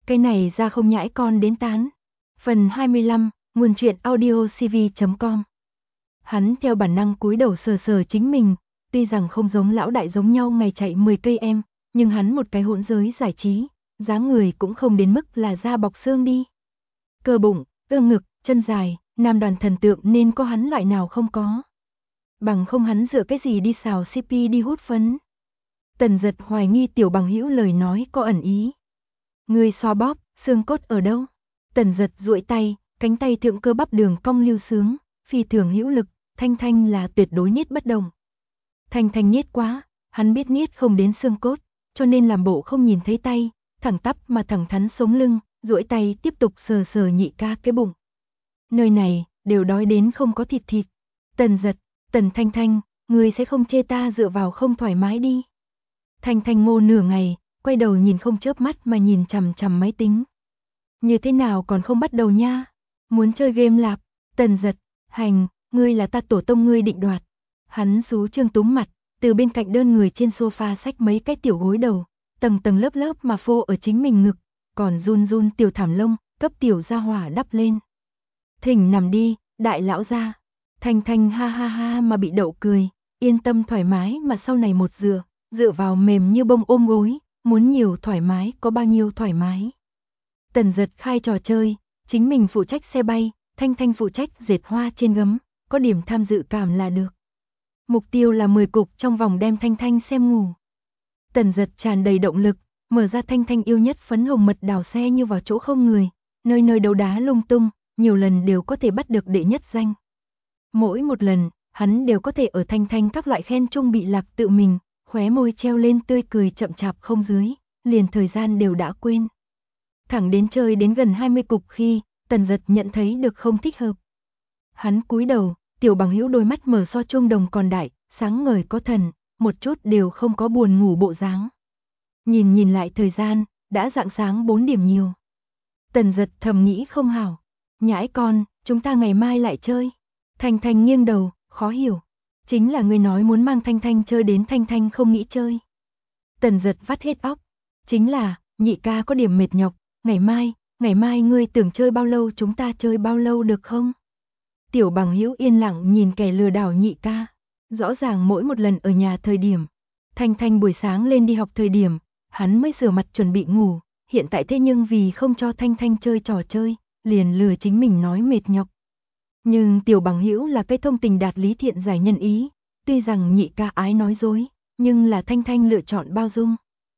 Cái này ra không nhãi con đến tán. Phần 25, nguồn truyện audiocv.com. Hắn theo bản năng cúi đầu sờ sờ chính mình, tuy rằng không giống lão đại giống nhau ngày chạy 10 cây em, nhưng hắn một cái hỗn giới giải trí, dáng người cũng không đến mức là da bọc xương đi. Cơ bụng, ương ngực, chân dài, nam đoàn thần tượng nên có hắn loại nào không có. Bằng không hắn dựa cái gì đi xào CP đi hút phấn. Tần Giật hoài nghi tiểu bằng hữu lời nói có ẩn ý. Người xoa bóp, xương cốt ở đâu? Tần Giật duỗi tay, cánh tay thượng cơ bắp đường cong lưu sướng, phi thường hữu lực, Thanh Thanh là tuyệt đối niết bất đồng. Thanh Thanh niết quá, hắn biết niết không đến xương cốt, cho nên làm bộ không nhìn thấy tay, thẳng tắp mà thẳng thắn sống lưng, duỗi tay tiếp tục sờ sờ nhị ca cái bụng. Nơi này, đều đói đến không có thịt thịt. Tần Giật, Tần Thanh Thanh, người sẽ không chê ta dựa vào không thoải mái đi. Thanh Thanh ngô nửa ngày, quay đầu nhìn không chớp mắt mà nhìn chằm chằm máy tính. Như thế nào còn không bắt đầu nha? Muốn chơi game lạp? Tần Giật, hành, ngươi là ta tổ tông ngươi định đoạt. Hắn xú trương túm mặt, từ bên cạnh đơn người trên sofa xách mấy cái tiểu gối đầu, tầng tầng lớp lớp mà phô ở chính mình ngực, còn run run tiểu thảm lông, cấp tiểu gia hỏa đắp lên. Thỉnh nằm đi, đại lão gia. Thanh Thanh ha ha ha mà bị đậu cười, yên tâm thoải mái mà sau này một dựa vào mềm như bông ôm gối, muốn nhiều thoải mái có bao nhiêu thoải mái. Tần Giật khai trò chơi, chính mình phụ trách xe bay, Thanh Thanh phụ trách dệt hoa trên gấm, có điểm tham dự cảm là được. Mục tiêu là 10 cục trong vòng đem Thanh Thanh xem ngủ. Tần Giật tràn đầy động lực, mở ra Thanh Thanh yêu nhất phấn hồng mật đào xe như vào chỗ không người, nơi nơi đấu đá lung tung, nhiều lần đều có thể bắt được đệ nhất danh. Mỗi một lần, hắn đều có thể ở Thanh Thanh các loại khen chung bị lạc tự mình, khóe môi treo lên tươi cười chậm chạp không dưới, liền thời gian đều đã quên. Thẳng đến chơi đến gần 20 cục khi, Tần Giật nhận thấy được không thích hợp. Hắn cúi đầu, tiểu bằng hữu đôi mắt mở so chuông đồng còn đại, sáng ngời có thần, một chút đều không có buồn ngủ bộ dáng. Nhìn lại thời gian, đã rạng sáng 4 điểm nhiều. Tần Giật thầm nghĩ không hảo, nhãi con, chúng ta ngày mai lại chơi. Thanh Thanh nghiêng đầu, khó hiểu. Chính là người nói muốn mang Thanh Thanh chơi đến Thanh Thanh không nghĩ chơi. Tần Giật vắt hết óc. Chính là, nhị ca có điểm mệt nhọc, ngày mai ngươi tưởng chơi bao lâu chúng ta chơi bao lâu được không? Tiểu bằng hữu yên lặng nhìn kẻ lừa đảo nhị ca. Rõ ràng mỗi một lần ở nhà thời điểm, Thanh Thanh buổi sáng lên đi học thời điểm, hắn mới rửa mặt chuẩn bị ngủ, hiện tại thế nhưng vì không cho Thanh Thanh chơi trò chơi, liền lừa chính mình nói mệt nhọc. Nhưng tiểu bằng hữu là cái thông tình đạt lý thiện giải nhân ý, tuy rằng nhị ca ái nói dối, nhưng là Thanh Thanh lựa chọn bao dung.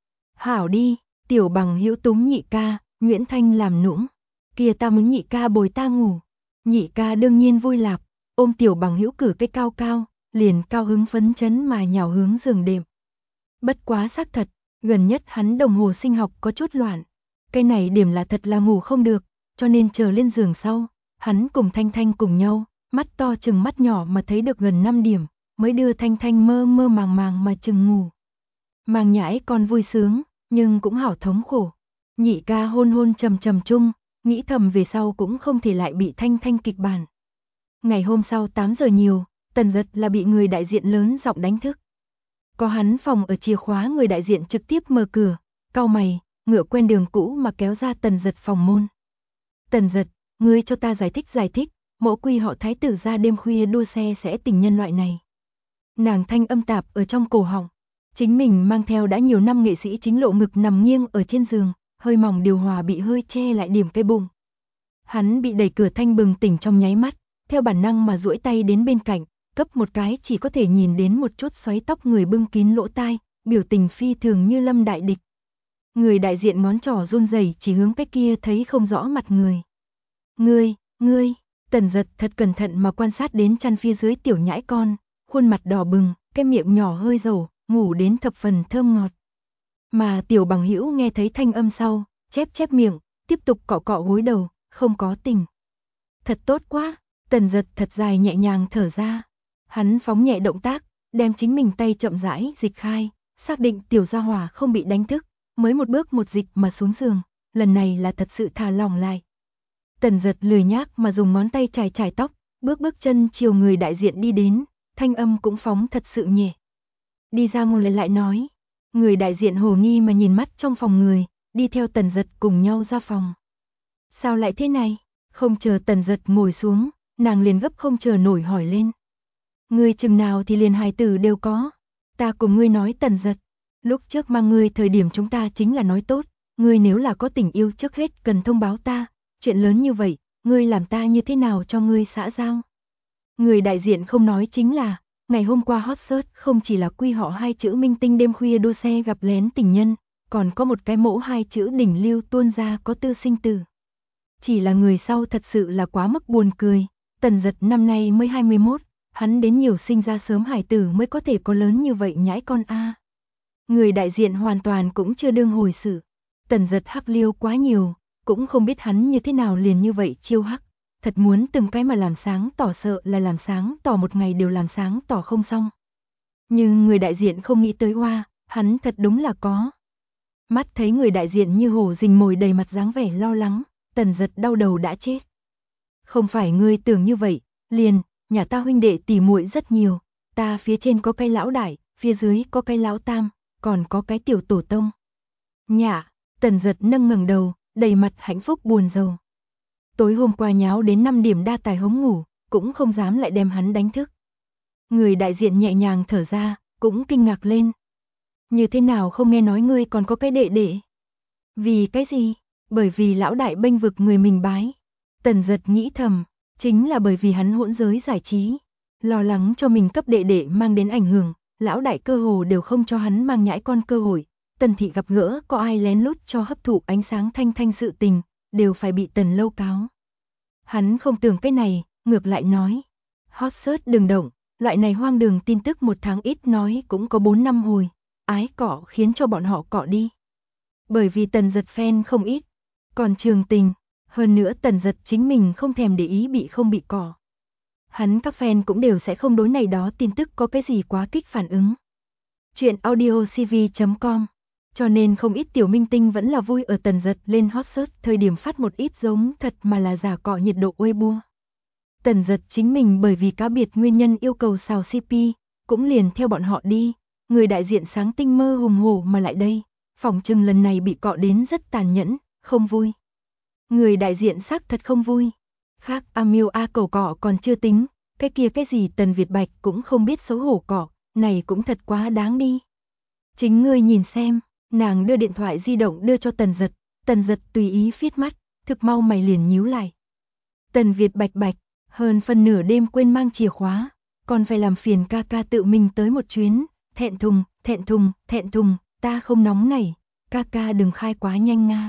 Hảo đi, tiểu bằng hữu túm nhị ca, Nguyễn Thanh làm nũng, kia ta muốn nhị ca bồi ta ngủ. Nhị ca đương nhiên vui lạp, ôm tiểu bằng hữu cử cái cao cao, liền cao hứng phấn chấn mà nhào hướng giường đệm. Bất quá xác thật, gần nhất hắn đồng hồ sinh học có chút loạn, cái này điểm là thật là ngủ không được, cho nên chờ lên giường sau, hắn cùng Thanh Thanh cùng nhau, mắt to chừng mắt nhỏ mà thấy được gần 5 điểm, mới đưa Thanh Thanh mơ mơ màng mà chừng ngủ. Màng nhãi con vui sướng, nhưng cũng hảo thống khổ. Nhị ca hôn hôn trầm trầm chung, nghĩ thầm về sau cũng không thể lại bị Thanh Thanh kịch bản. Ngày hôm sau 8 giờ nhiều, Tần Giật là bị người đại diện lớn giọng đánh thức. Có hắn phòng ở chìa khóa người đại diện trực tiếp mở cửa, cau mày, ngựa quen đường cũ mà kéo ra Tần Giật phòng môn. Tần Giật, ngươi cho ta giải thích, mẫu quy họ thái tử ra đêm khuya đua xe sẽ tình nhân loại này. Nàng thanh âm tạp ở trong cổ họng, chính mình mang theo đã nhiều năm nghệ sĩ chính lộ ngực nằm nghiêng ở trên giường, hơi mỏng điều hòa bị hơi che lại điểm cái bụng. Hắn bị đẩy cửa thanh bừng tỉnh trong nháy mắt, theo bản năng mà duỗi tay đến bên cạnh, cấp một cái chỉ có thể nhìn đến một chút xoáy tóc người bưng kín lỗ tai, biểu tình phi thường như lâm đại địch. Người đại diện ngón trỏ run rẩy chỉ hướng cái kia thấy không rõ mặt người. Ngươi, Tần Giật thật cẩn thận mà quan sát đến chăn phía dưới tiểu nhãi con, khuôn mặt đỏ bừng, cái miệng nhỏ hơi dầu, ngủ đến thập phần thơm ngọt. Mà tiểu bằng hữu nghe thấy thanh âm sau, chép miệng, tiếp tục cọ cọ gối đầu, không có tình. Thật tốt quá, Tần Giật thật dài nhẹ nhàng thở ra. Hắn phóng nhẹ động tác, đem chính mình tay chậm rãi dịch khai, xác định tiểu gia hỏa không bị đánh thức, mới một bước một dịch mà xuống giường, lần này là thật sự thả lỏng lại. Tần Giật lười nhác mà dùng ngón tay chải tóc, bước chân chiều người đại diện đi đến, thanh âm cũng phóng thật sự nhẹ. Đi ra một lần lại nói, người đại diện hồ nghi mà nhìn mắt trong phòng người, đi theo Tần Dật cùng nhau ra phòng. Sao lại thế này? Không chờ Tần Dật ngồi xuống, nàng liền gấp không chờ nổi hỏi lên. Ngươi chừng nào thì liền hài tử đều có. Ta cùng ngươi nói Tần Dật, lúc trước mang ngươi thời điểm chúng ta chính là nói tốt, ngươi nếu là có tình yêu trước hết cần thông báo ta, chuyện lớn như vậy, ngươi làm ta như thế nào cho ngươi xã giao. Người đại diện không nói chính là, ngày hôm qua hot search không chỉ là quy họ 2 chữ minh tinh đêm khuya đua xe gặp lén tình nhân, còn có một cái mẫu 2 chữ đỉnh lưu tuôn ra có tư sinh tử. Chỉ là người sau thật sự là quá mức buồn cười, Tần Dật năm nay mới 21, hắn đến nhiều sinh ra sớm hải tử mới có thể có lớn như vậy nhãi con a. Người đại diện hoàn toàn cũng chưa đương hồi sự, Tần Dật hắc liêu quá nhiều, cũng không biết hắn như thế nào liền như vậy chiêu hắc, thật muốn từng cái mà làm sáng tỏ sợ là làm sáng tỏ một ngày đều làm sáng tỏ không xong. Nhưng người đại diện không nghĩ tới hoa, hắn thật đúng là có. Mắt thấy người đại diện như hổ rình mồi đầy mặt dáng vẻ lo lắng, Tần Dật đau đầu đã chết. Không phải ngươi tưởng như vậy, liền, nhà ta huynh đệ tỉ muội rất nhiều, ta phía trên có cái lão đại, phía dưới có cái lão tam, còn có cái tiểu tổ tông. Nhạ, Tần Dật nâng ngẩng đầu, đầy mặt hạnh phúc buồn rầu. Tối hôm qua nháo đến 5 điểm đa tài hống ngủ, cũng không dám lại đem hắn đánh thức. Người đại diện nhẹ nhàng thở ra, cũng kinh ngạc lên. Như thế nào không nghe nói ngươi còn có cái đệ đệ? Vì cái gì? Bởi vì lão đại bênh vực người mình bái. Tần Dật nghĩ thầm, chính là bởi vì hắn hỗn giới giải trí, lo lắng cho mình cấp đệ đệ mang đến ảnh hưởng, lão đại cơ hồ đều không cho hắn mang nhãi con cơ hội. Tần thị gặp gỡ có ai lén lút cho hấp thụ ánh sáng thanh thanh sự tình, đều phải bị Tần Lâu cáo. Hắn không tưởng cái này, ngược lại nói, hot search đừng động, loại này hoang đường tin tức một tháng ít nói cũng có 4 năm hồi, ái cọ khiến cho bọn họ cọ đi. Bởi vì Tần Dật fan không ít, còn Trường Tình, hơn nữa Tần Dật chính mình không thèm để ý bị không bị cọ. Hắn các fan cũng đều sẽ không đối này đó tin tức có cái gì quá kích phản ứng. Chuyện audiocv.com. Cho nên không ít tiểu minh tinh vẫn là vui ở Tần Dật lên hot search thời điểm phát một ít giống thật mà là giả cọ nhiệt độ Weibo. Tần Dật chính mình bởi vì cá biệt nguyên nhân yêu cầu xào CP, cũng liền theo bọn họ đi, người đại diện sáng tinh mơ hùng hổ mà lại đây, phỏng chừng lần này bị cọ đến rất tàn nhẫn, không vui. Người đại diện xác thật không vui. Khác Amiu A cầu cọ còn chưa tính, cái kia cái gì Tần Việt Bạch cũng không biết xấu hổ cọ, này cũng thật quá đáng đi. Chính ngươi nhìn xem. Nàng đưa điện thoại di động đưa cho Tần Dật tùy ý viết mắt, thực mau mày liền nhíu lại. Tần Việt Bạch Bạch, hơn phân nửa đêm quên mang chìa khóa, còn phải làm phiền ca ca tự mình tới một chuyến, thẹn thùng, ta không nóng này, ca ca đừng khai quá nhanh nga.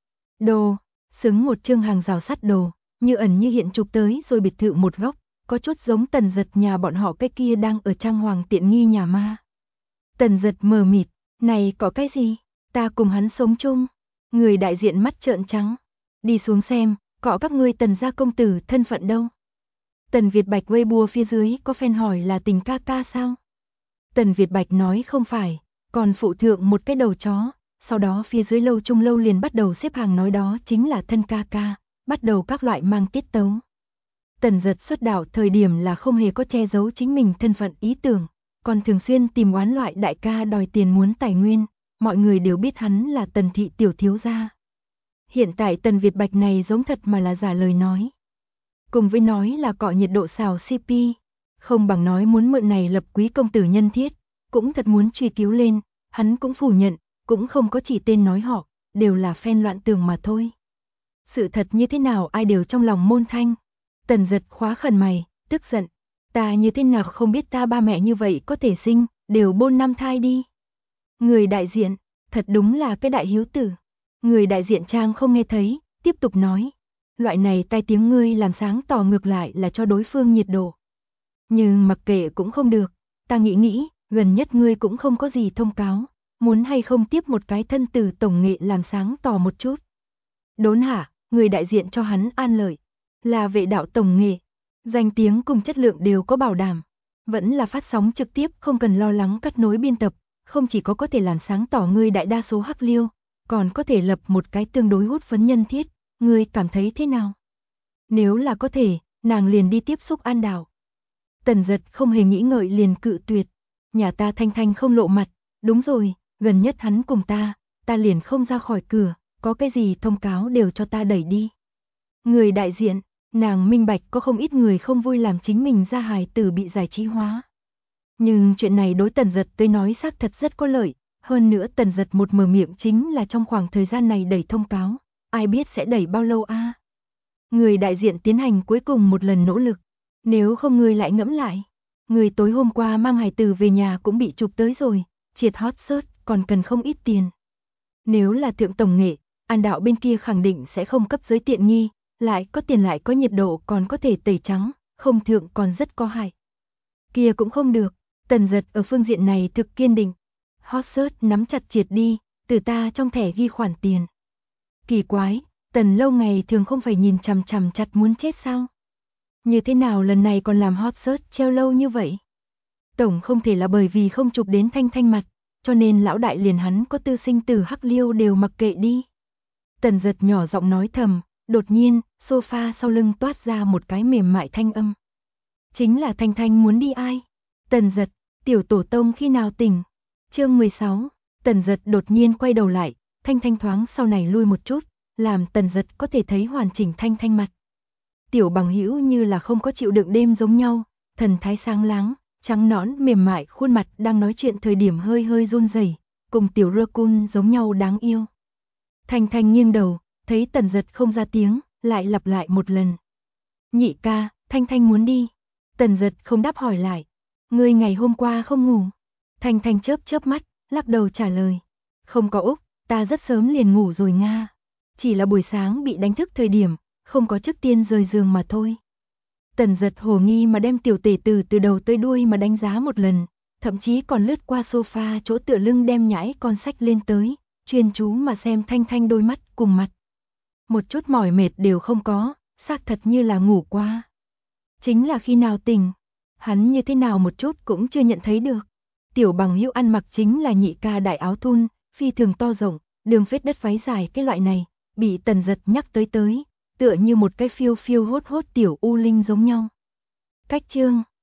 Đồ, xứng một chương hàng rào sắt đồ, như ẩn như hiện chụp tới rồi biệt thự một góc, có chút giống Tần Dật nhà bọn họ cái kia đang ở trang hoàng tiện nghi nhà ma. Tần Dật mờ mịt. Này có cái gì? Ta cùng hắn sống chung. Người đại diện mắt trợn trắng. Đi xuống xem, có các ngươi Tần gia công tử thân phận đâu? Tần Việt Bạch Weibo phía dưới có fan hỏi là tình ca ca sao? Tần Việt Bạch nói không phải, còn phụ thượng một cái đầu chó. Sau đó phía dưới lâu trung lâu liền bắt đầu xếp hàng nói đó chính là thân ca ca, bắt đầu các loại mang tiết tấu. Tần Dật xuất đạo thời điểm là không hề có che giấu chính mình thân phận ý tưởng, còn thường xuyên tìm oán loại đại ca đòi tiền muốn tài nguyên, mọi người đều biết hắn là Tần thị tiểu thiếu gia. Hiện tại Tần Việt Bạch này giống thật mà là giả lời nói. Cùng với nói là cọ nhiệt độ xào CP, không bằng nói muốn mượn này lập quý công tử nhân thiết, cũng thật muốn truy cứu lên, hắn cũng phủ nhận, cũng không có chỉ tên nói họ, đều là fan loạn tường mà thôi. Sự thật như thế nào ai đều trong lòng môn thanh. Tần Dật khóa khẩn mày, tức giận. Ta như thế nào không biết ta ba mẹ như vậy có thể sinh, đều bôn năm thai đi. Người đại diện, thật đúng là cái đại hiếu tử. Người đại diện trang không nghe thấy, tiếp tục nói. Loại này tai tiếng ngươi làm sáng tỏ ngược lại là cho đối phương nhiệt độ. Nhưng mặc kệ cũng không được, ta nghĩ, gần nhất ngươi cũng không có gì thông cáo, muốn hay không tiếp một cái thân từ tổng nghệ làm sáng tỏ một chút. Đốn hả, người đại diện cho hắn an lợi, là vệ đạo tổng nghệ. Danh tiếng cùng chất lượng đều có bảo đảm, vẫn là phát sóng trực tiếp không cần lo lắng cắt nối biên tập, không chỉ có thể làm sáng tỏ ngươi đại đa số hắc liêu, còn có thể lập một cái tương đối hút phấn nhân thiết, ngươi cảm thấy thế nào? Nếu là có thể, nàng liền đi tiếp xúc An Đảo. Tần Dật không hề nghĩ ngợi liền cự tuyệt, nhà ta Thanh Thanh không lộ mặt, đúng rồi, gần nhất hắn cùng ta, ta liền không ra khỏi cửa, có cái gì thông cáo đều cho ta đẩy đi. Người đại diện, nàng minh bạch có không ít người không vui làm chính mình ra hài tử bị giải trí hóa. Nhưng chuyện này đối Tần Dật tới nói xác thật rất có lợi, hơn nữa Tần Dật một mở miệng chính là trong khoảng thời gian này đẩy thông cáo, ai biết sẽ đẩy bao lâu a. Người đại diện tiến hành cuối cùng một lần nỗ lực, nếu không người lại ngẫm lại. Người tối hôm qua mang hài tử về nhà cũng bị chụp tới rồi, triệt hot search còn cần không ít tiền. Nếu là thượng tổng nghệ, An đạo bên kia khẳng định sẽ không cấp giới tiện nghi, lại có tiền lại có nhiệt độ còn có thể tẩy trắng, không thượng còn rất có hại. Kia cũng không được, Tần Dật ở phương diện này thực kiên định. Hot search nắm chặt triệt đi, từ ta trong thẻ ghi khoản tiền. Kỳ quái, Tần lâu ngày thường không phải nhìn chằm chằm chặt muốn chết sao? Như thế nào lần này còn làm hot search treo lâu như vậy? Tổng không thể là bởi vì không chụp đến Thanh Thanh mặt, cho nên lão đại liền hắn có tư sinh tử hắc liêu đều mặc kệ đi. Tần Dật nhỏ giọng nói thầm, đột nhiên, sofa sau lưng toát ra một cái mềm mại thanh âm. Chính là Thanh Thanh muốn đi ai? Tần Dật, tiểu tổ tông khi nào tỉnh? Chương 16, Tần Dật đột nhiên quay đầu lại, Thanh Thanh thoáng sau này lui một chút, làm Tần Dật có thể thấy hoàn chỉnh Thanh Thanh mặt. Tiểu bằng hữu như là không có chịu đựng đêm giống nhau, thần thái sáng láng, trắng nõn mềm mại khuôn mặt đang nói chuyện thời điểm hơi hơi run rẩy, cùng tiểu Raccoon giống nhau đáng yêu. Thanh Thanh nghiêng đầu, thấy Tần Dật không ra tiếng, lại lặp lại một lần. Nhị ca, Thanh Thanh muốn đi. Tần Dật không đáp hỏi lại. Ngươi ngày hôm qua không ngủ? Thanh Thanh chớp chớp mắt, lắc đầu trả lời. Không có Úc, ta rất sớm liền ngủ rồi Nga. Chỉ là buổi sáng bị đánh thức thời điểm, không có trước tiên rời giường mà thôi. Tần Dật hồ nghi mà đem tiểu tể tử từ đầu tới đuôi mà đánh giá một lần, thậm chí còn lướt qua sofa chỗ tựa lưng đem nhãi con sách lên tới, chuyên chú mà xem Thanh Thanh đôi mắt cùng mặt. Một chút mỏi mệt đều không có, xác thật như là ngủ qua. Chính là khi nào tỉnh, hắn như thế nào một chút cũng chưa nhận thấy được. Tiểu bằng hữu ăn mặc chính là nhị ca đại áo thun, phi thường to rộng, đường phết đất váy dài cái loại này, bị Tần Dật nhắc tới, tựa như một cái phiêu phiêu hốt hốt tiểu u linh giống nhau. Cách chương